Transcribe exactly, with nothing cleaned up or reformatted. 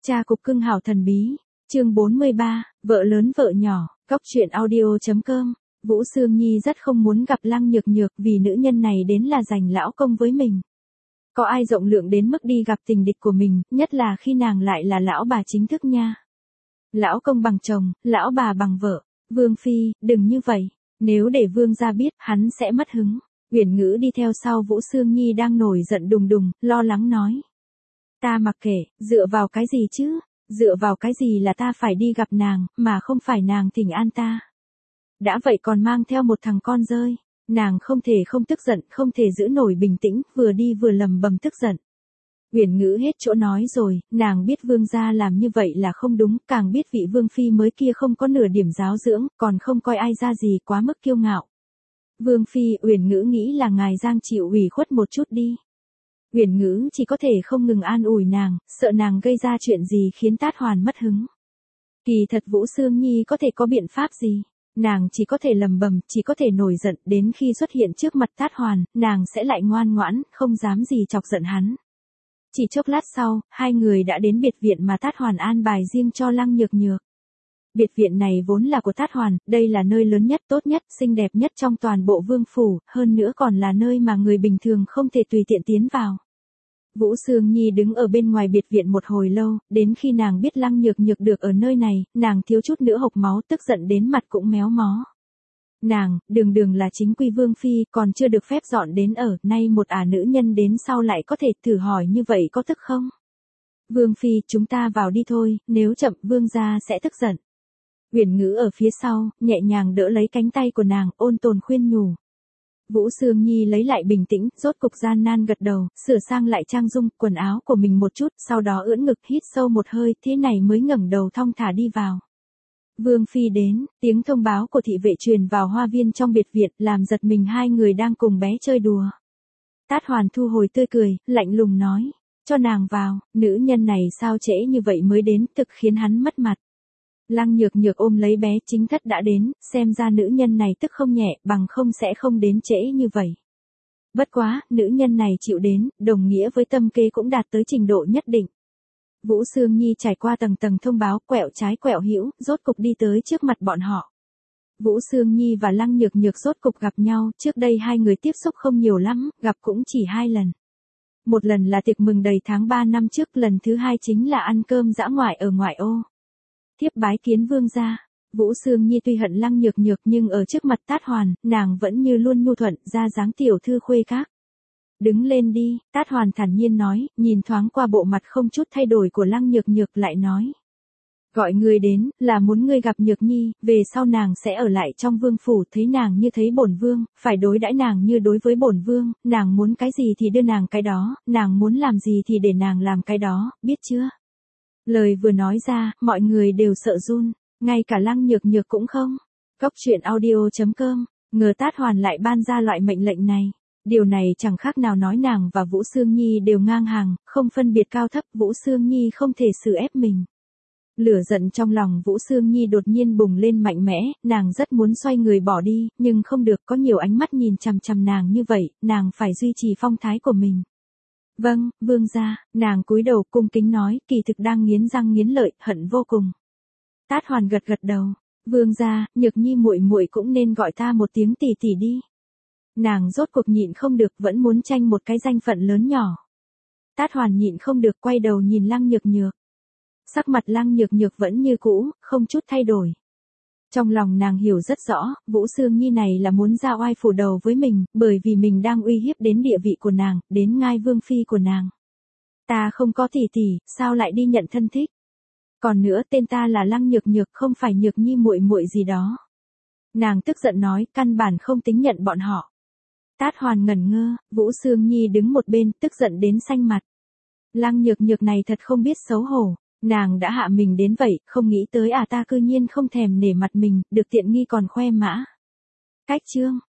Cha cục cưng hảo thần bí, chương bốn mươi ba, vợ lớn vợ nhỏ, Cóc truyện audio chấm com. Vũ Sương Nhi rất không muốn gặp Lăng Nhược Nhược vì nữ nhân này đến là giành lão công với mình. Có ai rộng lượng đến mức đi gặp tình địch của mình, nhất là khi nàng lại là lão bà chính thức nha. Lão công bằng chồng, lão bà bằng vợ. Vương Phi, đừng như vậy, nếu để Vương gia biết, hắn sẽ mất hứng. Uyển Ngữ đi theo sau Vũ Sương Nhi đang nổi giận đùng đùng, lo lắng nói. Ta mặc kệ, dựa vào cái gì chứ? Dựa vào cái gì là ta phải đi gặp nàng, mà không phải nàng thỉnh an ta? Đã vậy còn mang theo một thằng con rơi. Nàng không thể không tức giận, không thể giữ nổi bình tĩnh, vừa đi vừa lầm bầm tức giận. Uyển Ngữ hết chỗ nói rồi, nàng biết Vương gia làm như vậy là không đúng, càng biết vị Vương Phi mới kia không có nửa điểm giáo dưỡng, còn không coi ai ra gì, quá mức kiêu ngạo. Vương Phi, Uyển Ngữ nghĩ là ngài Giang chịu ủy khuất một chút đi. Uyển Ngữ chỉ có thể không ngừng an ủi nàng, sợ nàng gây ra chuyện gì khiến Tát Hoàn mất hứng. Kỳ thật Vũ Sương Nhi có thể có biện pháp gì? Nàng chỉ có thể lầm bầm, chỉ có thể nổi giận, đến khi xuất hiện trước mặt Tát Hoàn, nàng sẽ lại ngoan ngoãn, không dám gì chọc giận hắn. Chỉ chốc lát sau, hai người đã đến biệt viện mà Tát Hoàn an bài riêng cho Lăng Nhược Nhược. Biệt viện này vốn là của Tát Hoàn, đây là nơi lớn nhất, tốt nhất, xinh đẹp nhất trong toàn bộ vương phủ, hơn nữa còn là nơi mà người bình thường không thể tùy tiện tiến vào. Vũ Sương Nhi đứng ở bên ngoài biệt viện một hồi lâu, đến khi nàng biết Lăng Nhược Nhược được ở nơi này, nàng thiếu chút nữa hộc máu, tức giận đến mặt cũng méo mó. Nàng, đường đường là chính quy Vương Phi, còn chưa được phép dọn đến ở, nay một ả nữ nhân đến sau lại có thể thử hỏi như vậy có tức không? Vương Phi, chúng ta vào đi thôi, nếu chậm Vương gia sẽ tức giận. Uyển Ngữ ở phía sau, nhẹ nhàng đỡ lấy cánh tay của nàng, ôn tồn khuyên nhủ. Vũ Sương Nhi lấy lại bình tĩnh, rốt cục gian nan gật đầu, sửa sang lại trang dung, quần áo của mình một chút, sau đó ưỡn ngực hít sâu một hơi, thế này mới ngẩng đầu thong thả đi vào. Vương Phi đến, tiếng thông báo của thị vệ truyền vào hoa viên trong biệt viện, làm giật mình hai người đang cùng bé chơi đùa. Tát Hoàn thu hồi tươi cười, lạnh lùng nói, cho nàng vào, nữ nhân này sao trễ như vậy mới đến, thực khiến hắn mất mặt. Lăng Nhược Nhược ôm lấy bé, chính thất đã đến, xem ra nữ nhân này tức không nhẹ, bằng không sẽ không đến trễ như vậy. Bất quá, nữ nhân này chịu đến, đồng nghĩa với tâm kế cũng đạt tới trình độ nhất định. Vũ Sương Nhi trải qua tầng tầng thông báo, quẹo trái quẹo hữu, rốt cục đi tới trước mặt bọn họ. Vũ Sương Nhi và Lăng Nhược Nhược rốt cục gặp nhau, trước đây hai người tiếp xúc không nhiều lắm, gặp cũng chỉ hai lần. Một lần là tiệc mừng đầy tháng ba năm trước, lần thứ hai chính là ăn cơm dã ngoại ở ngoại ô. Tiếp bái kiến Vương gia. Vũ Sương Nhi tuy hận Lăng Nhược Nhược nhưng ở trước mặt Tát Hoàn, nàng vẫn như luôn nhu thuận, ra dáng tiểu thư khuê các. Đứng lên đi, Tát Hoàn thản nhiên nói, nhìn thoáng qua bộ mặt không chút thay đổi của Lăng Nhược Nhược lại nói. Gọi ngươi đến, là muốn ngươi gặp Nhược Nhi, về sau nàng sẽ ở lại trong vương phủ, thấy nàng như thấy bổn vương, phải đối đãi nàng như đối với bổn vương, nàng muốn cái gì thì đưa nàng cái đó, nàng muốn làm gì thì để nàng làm cái đó, biết chưa? Lời vừa nói ra, mọi người đều sợ run, ngay cả Lăng Nhược Nhược cũng không. Cóc truyện audio chấm com, ngờ Tát Hoàn lại ban ra loại mệnh lệnh này. Điều này chẳng khác nào nói nàng và Vũ Sương Nhi đều ngang hàng, không phân biệt cao thấp, Vũ Sương Nhi không thể xử ép mình. Lửa giận trong lòng Vũ Sương Nhi đột nhiên bùng lên mạnh mẽ, nàng rất muốn xoay người bỏ đi, nhưng không được, có nhiều ánh mắt nhìn chằm chằm nàng như vậy, nàng phải duy trì phong thái của mình. Vâng, Vương gia, nàng cúi đầu cung kính nói, kỳ thực đang nghiến răng nghiến lợi, hận vô cùng. Tát Hoàn gật gật đầu, Vương gia, Nhược Nhi muội muội cũng nên gọi ta một tiếng tỷ tỷ đi. Nàng rốt cuộc nhịn không được, vẫn muốn tranh một cái danh phận lớn nhỏ. Tát Hoàn nhịn không được, quay đầu nhìn Lăng Nhược Nhược. Sắc mặt Lăng Nhược Nhược vẫn như cũ, không chút thay đổi. Trong lòng nàng hiểu rất rõ, Vũ Sương Nhi này là muốn ra oai phủ đầu với mình, bởi vì mình đang uy hiếp đến địa vị của nàng, đến ngai vương phi của nàng. Ta không có tỷ tỷ, sao lại đi nhận thân thích? Còn nữa, tên ta là Lăng Nhược Nhược, không phải Nhược Nhi muội muội gì đó. Nàng tức giận nói, căn bản không tính nhận bọn họ. Tát Hoàn ngẩn ngơ, Vũ Sương Nhi đứng một bên, tức giận đến xanh mặt. Lăng Nhược Nhược này thật không biết xấu hổ. Nàng đã hạ mình đến vậy, không nghĩ tới à ta cư nhiên không thèm nể mặt mình, được tiện nghi còn khoe mã. Cách chương.